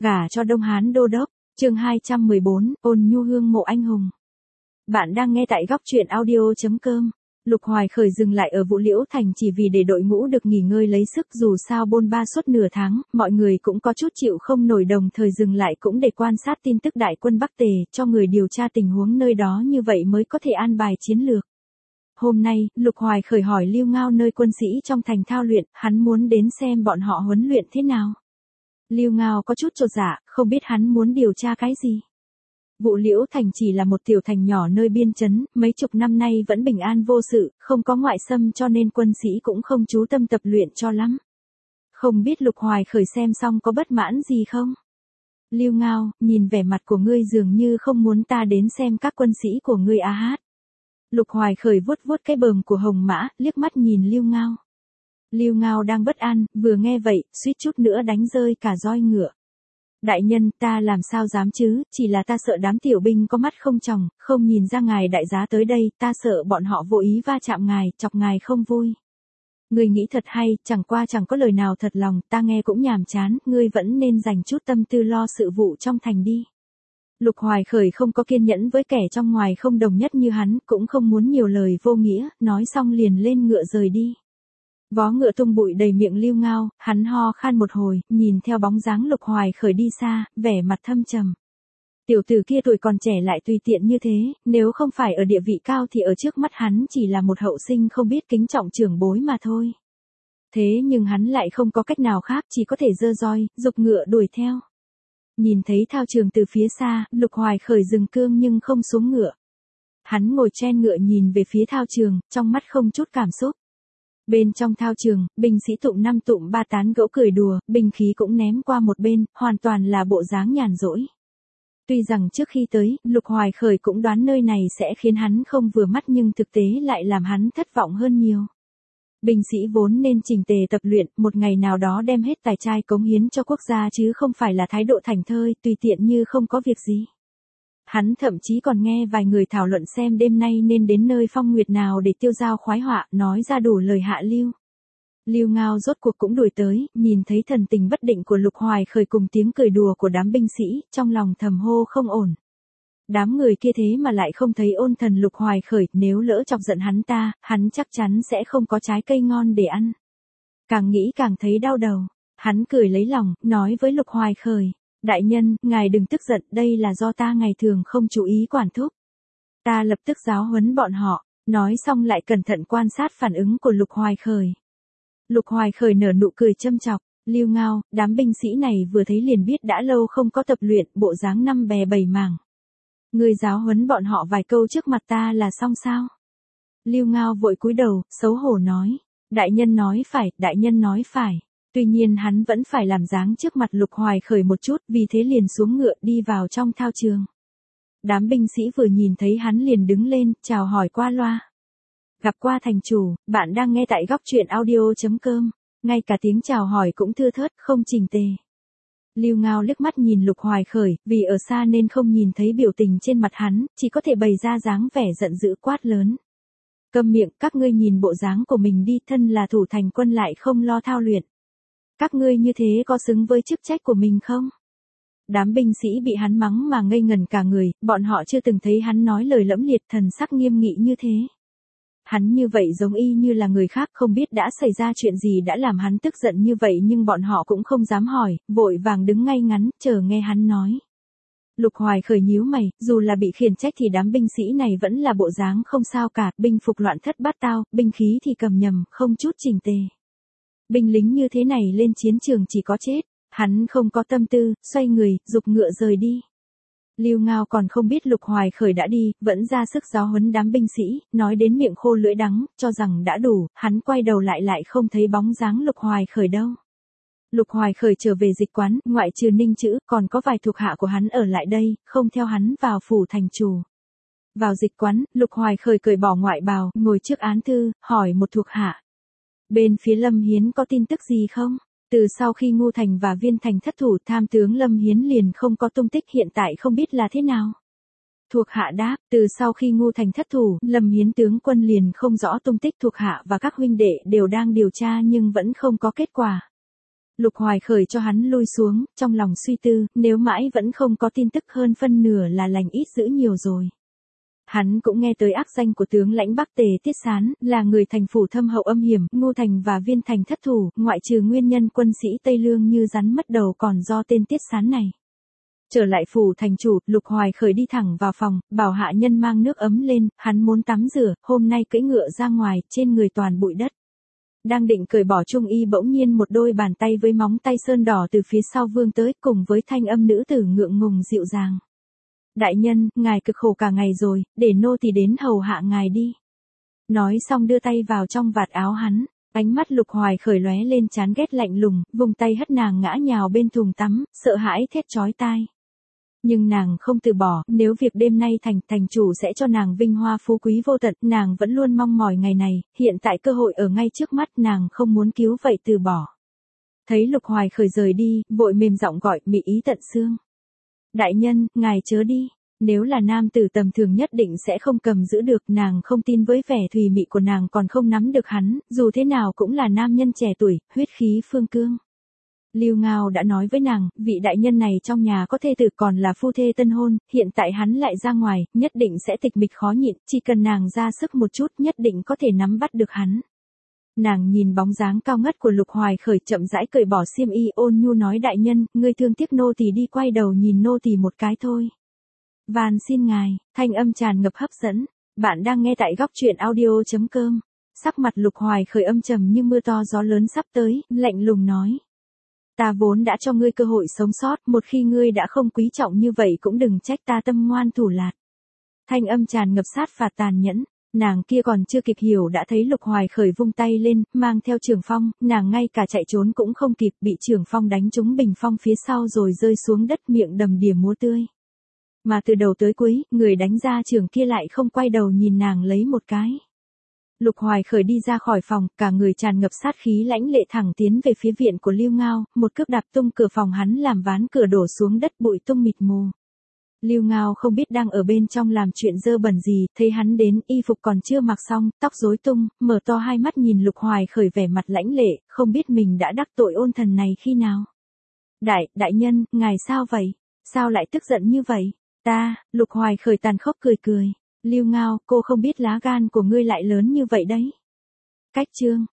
Gả cho Đông Hán Đô Đốc, chương 214, ôn nhu hương mộ anh hùng. Bạn đang nghe tại góc truyện audio.com. Lục Hoài Khởi dừng lại ở Vũ Liễu Thành chỉ vì để đội ngũ được nghỉ ngơi lấy sức, dù sao bôn ba suốt nửa tháng, mọi người cũng có chút chịu không nổi, đồng thời dừng lại cũng để quan sát tin tức đại quân Bắc Tề, cho người điều tra tình huống nơi đó, như vậy mới có thể an bài chiến lược. Hôm nay, Lục Hoài Khởi hỏi Lưu Ngao nơi quân sĩ trong thành thao luyện, hắn muốn đến xem bọn họ huấn luyện thế nào. Lưu Ngao có chút chột dạ, không biết hắn muốn điều tra cái gì. Vũ Liễu Thành chỉ là một tiểu thành nhỏ nơi biên chấn, mấy chục năm nay vẫn bình an vô sự, không có ngoại xâm, cho nên quân sĩ cũng không chú tâm tập luyện cho lắm. Không biết Lục Hoài Khởi xem xong có bất mãn gì không? Lưu Ngao, nhìn vẻ mặt của ngươi dường như không muốn ta đến xem các quân sĩ của ngươi a hát. Lục Hoài Khởi vuốt vuốt cái bờm của Hồng Mã, liếc mắt nhìn Lưu Ngao. Lưu Ngao đang bất an, vừa nghe vậy, suýt chút nữa đánh rơi cả roi ngựa. Đại nhân, ta làm sao dám chứ, chỉ là ta sợ đám tiểu binh có mắt không tròng, không nhìn ra ngài đại giá tới đây, ta sợ bọn họ vô ý va chạm ngài, chọc ngài không vui. Ngươi nghĩ thật hay, chẳng qua chẳng có lời nào thật lòng, ta nghe cũng nhàm chán, ngươi vẫn nên dành chút tâm tư lo sự vụ trong thành đi. Lục Hoài Khởi không có kiên nhẫn với kẻ trong ngoài không đồng nhất như hắn, cũng không muốn nhiều lời vô nghĩa, nói xong liền lên ngựa rời đi. Vó ngựa tung bụi đầy miệng Lưu Ngao, hắn ho khan một hồi, nhìn theo bóng dáng Lục Hoài Khởi đi xa, vẻ mặt thâm trầm. Tiểu tử kia tuổi còn trẻ lại tùy tiện như thế, nếu không phải ở địa vị cao thì ở trước mắt hắn chỉ là một hậu sinh không biết kính trọng trưởng bối mà thôi. Thế nhưng hắn lại không có cách nào khác, chỉ có thể giơ roi, giục ngựa đuổi theo. Nhìn thấy thao trường từ phía xa, Lục Hoài Khởi dừng cương nhưng không xuống ngựa. Hắn ngồi trên ngựa nhìn về phía thao trường, trong mắt không chút cảm xúc. Bên trong thao trường, binh sĩ tụm năm tụm ba tán gẫu cười đùa, binh khí cũng ném qua một bên, hoàn toàn là bộ dáng nhàn rỗi. Tuy rằng trước khi tới, Lục Hoài Khởi cũng đoán nơi này sẽ khiến hắn không vừa mắt, nhưng thực tế lại làm hắn thất vọng hơn nhiều. Binh sĩ vốn nên chỉnh tề tập luyện, một ngày nào đó đem hết tài trai cống hiến cho quốc gia, chứ không phải là thái độ thảnh thơi, tùy tiện như không có việc gì. Hắn thậm chí còn nghe vài người thảo luận xem đêm nay nên đến nơi phong nguyệt nào để tiêu dao khoái họa, nói ra đủ lời hạ lưu. Lưu Ngao rốt cuộc cũng đuổi tới, nhìn thấy thần tình bất định của Lục Hoài Khởi cùng tiếng cười đùa của đám binh sĩ, trong lòng thầm hô không ổn. Đám người kia thế mà lại không thấy ôn thần Lục Hoài Khởi, nếu lỡ chọc giận hắn ta, hắn chắc chắn sẽ không có trái cây ngon để ăn. Càng nghĩ càng thấy đau đầu, hắn cười lấy lòng, nói với Lục Hoài Khởi. Đại nhân, ngài đừng tức giận, đây là do ta ngày thường không chú ý quản thúc. Ta lập tức giáo huấn bọn họ, nói xong lại cẩn thận quan sát phản ứng của Lục Hoài Khởi. Lục Hoài Khởi nở nụ cười châm chọc, Lưu Ngao, đám binh sĩ này vừa thấy liền biết đã lâu không có tập luyện, bộ dáng năm bè bảy mảng. Ngươi giáo huấn bọn họ vài câu trước mặt ta là xong sao? Lưu Ngao vội cúi đầu, xấu hổ nói, đại nhân nói phải, đại nhân nói phải. Tuy nhiên hắn vẫn phải làm dáng trước mặt Lục Hoài Khởi một chút, vì thế liền xuống ngựa đi vào trong thao trường. Đám binh sĩ vừa nhìn thấy hắn liền đứng lên, chào hỏi qua loa. Gặp qua thành chủ, bạn đang nghe tại góc truyện audio.com, ngay cả tiếng chào hỏi cũng thưa thớt, không chỉnh tề. Lưu Ngao liếc mắt nhìn Lục Hoài Khởi, vì ở xa nên không nhìn thấy biểu tình trên mặt hắn, chỉ có thể bày ra dáng vẻ giận dữ quát lớn. Câm miệng, các ngươi nhìn bộ dáng của mình đi, thân là thủ thành quân lại không lo thao luyện. Các ngươi như thế có xứng với chức trách của mình không? Đám binh sĩ bị hắn mắng mà ngây ngẩn cả người, bọn họ chưa từng thấy hắn nói lời lẫm liệt, thần sắc nghiêm nghị như thế. Hắn như vậy giống y như là người khác, không biết đã xảy ra chuyện gì đã làm hắn tức giận như vậy, nhưng bọn họ cũng không dám hỏi, vội vàng đứng ngay ngắn, chờ nghe hắn nói. Lục Hoài Khởi nhíu mày, dù là bị khiển trách thì đám binh sĩ này vẫn là bộ dáng không sao cả, binh phục loạn thất bát tao, binh khí thì cầm nhầm, không chút chỉnh tề. Binh lính như thế này lên chiến trường chỉ có chết, hắn không có tâm tư, xoay người, giục ngựa rời đi. Lưu Ngao còn không biết Lục Hoài Khởi đã đi, vẫn ra sức giáo huấn đám binh sĩ, nói đến miệng khô lưỡi đắng, cho rằng đã đủ, hắn quay đầu lại không thấy bóng dáng Lục Hoài Khởi đâu. Lục Hoài Khởi trở về dịch quán, ngoại trừ Ninh Chữ, còn có vài thuộc hạ của hắn ở lại đây, không theo hắn vào phủ thành chủ. Vào dịch quán, Lục Hoài Khởi cởi bỏ ngoại bào, ngồi trước án thư, hỏi một thuộc hạ. Bên phía Lâm Hiến có tin tức gì không? Từ sau khi Ngu Thành và Viên Thành thất thủ, tham tướng Lâm Hiến liền không có tung tích, hiện tại không biết là thế nào. Thuộc hạ đáp, từ sau khi Ngu Thành thất thủ, Lâm Hiến tướng quân liền không rõ tung tích, thuộc hạ và các huynh đệ đều đang điều tra nhưng vẫn không có kết quả. Lục Hoài Khởi cho hắn lui xuống, trong lòng suy tư, nếu mãi vẫn không có tin tức hơn phân nửa là lành ít dữ nhiều rồi. Hắn cũng nghe tới ác danh của tướng lãnh Bắc Tề Tiết Sán, là người thành phủ thâm hậu âm hiểm, Ngô Thành và Viên Thành thất thủ, ngoại trừ nguyên nhân quân sĩ Tây Lương như rắn mất đầu còn do tên Tiết Sán này. Trở lại phủ thành chủ, Lục Hoài Khởi đi thẳng vào phòng, bảo hạ nhân mang nước ấm lên, hắn muốn tắm rửa, hôm nay cưỡi ngựa ra ngoài, trên người toàn bụi đất. Đang định cởi bỏ trung y bỗng nhiên một đôi bàn tay với móng tay sơn đỏ từ phía sau vươn tới, cùng với thanh âm nữ tử ngượng ngùng dịu dàng. Đại nhân, ngài cực khổ cả ngày rồi, để nô tỳ đến hầu hạ ngài đi. Nói xong đưa tay vào trong vạt áo hắn, ánh mắt Lục Hoài Khởi lóe lên chán ghét lạnh lùng, vùng tay hất nàng ngã nhào bên thùng tắm, sợ hãi thét chói tai. Nhưng nàng không từ bỏ, nếu việc đêm nay thành chủ sẽ cho nàng vinh hoa phú quý vô tận, nàng vẫn luôn mong mỏi ngày này, hiện tại cơ hội ở ngay trước mắt nàng không muốn cứu vậy từ bỏ. Thấy Lục Hoài Khởi rời đi, vội mềm giọng gọi mị ý tận xương. Đại nhân, ngài chớ đi, nếu là nam tử tầm thường nhất định sẽ không cầm giữ được, nàng không tin với vẻ thùy mị của nàng còn không nắm được hắn, dù thế nào cũng là nam nhân trẻ tuổi, huyết khí phương cương. Lưu Ngao đã nói với nàng, vị đại nhân này trong nhà có thê tử còn là phu thê tân hôn, hiện tại hắn lại ra ngoài, nhất định sẽ tịch mịch khó nhịn, chỉ cần nàng ra sức một chút nhất định có thể nắm bắt được hắn. Nàng nhìn bóng dáng cao ngất của Lục Hoài Khởi chậm rãi cởi bỏ xiêm y, ôn nhu nói đại nhân, ngươi thương tiếc nô tỳ đi, quay đầu nhìn nô tỳ một cái thôi. Van xin ngài, thanh âm tràn ngập hấp dẫn. Bạn đang nghe tại góc truyện audio.com. Sắc mặt Lục Hoài Khởi âm trầm như mưa to gió lớn sắp tới, lạnh lùng nói. Ta vốn đã cho ngươi cơ hội sống sót, một khi ngươi đã không quý trọng như vậy cũng đừng trách ta tâm ngoan thủ lạt. Thanh âm tràn ngập sát phạt tàn nhẫn. Nàng kia còn chưa kịp hiểu đã thấy Lục Hoài Khởi vung tay lên, mang theo Trường Phong, nàng ngay cả chạy trốn cũng không kịp, bị Trường Phong đánh trúng bình phong phía sau rồi rơi xuống đất, miệng đầm đìa múa tươi. Mà từ đầu tới cuối, người đánh ra trường kia lại không quay đầu nhìn nàng lấy một cái. Lục Hoài Khởi đi ra khỏi phòng, cả người tràn ngập sát khí lãnh lệ thẳng tiến về phía viện của Lưu Ngao, một cước đạp tung cửa phòng hắn làm ván cửa đổ xuống đất, bụi tung mịt mù. Lưu Ngao không biết đang ở bên trong làm chuyện dơ bẩn gì, thấy hắn đến, y phục còn chưa mặc xong, tóc rối tung, mở to hai mắt nhìn Lục Hoài Khởi vẻ mặt lãnh lệ, không biết mình đã đắc tội ôn thần này khi nào. Đại nhân, ngài sao vậy? Sao lại tức giận như vậy? Lục Hoài Khởi tàn khốc cười. Lưu Ngao, cô không biết lá gan của ngươi lại lớn như vậy đấy. Cách chương.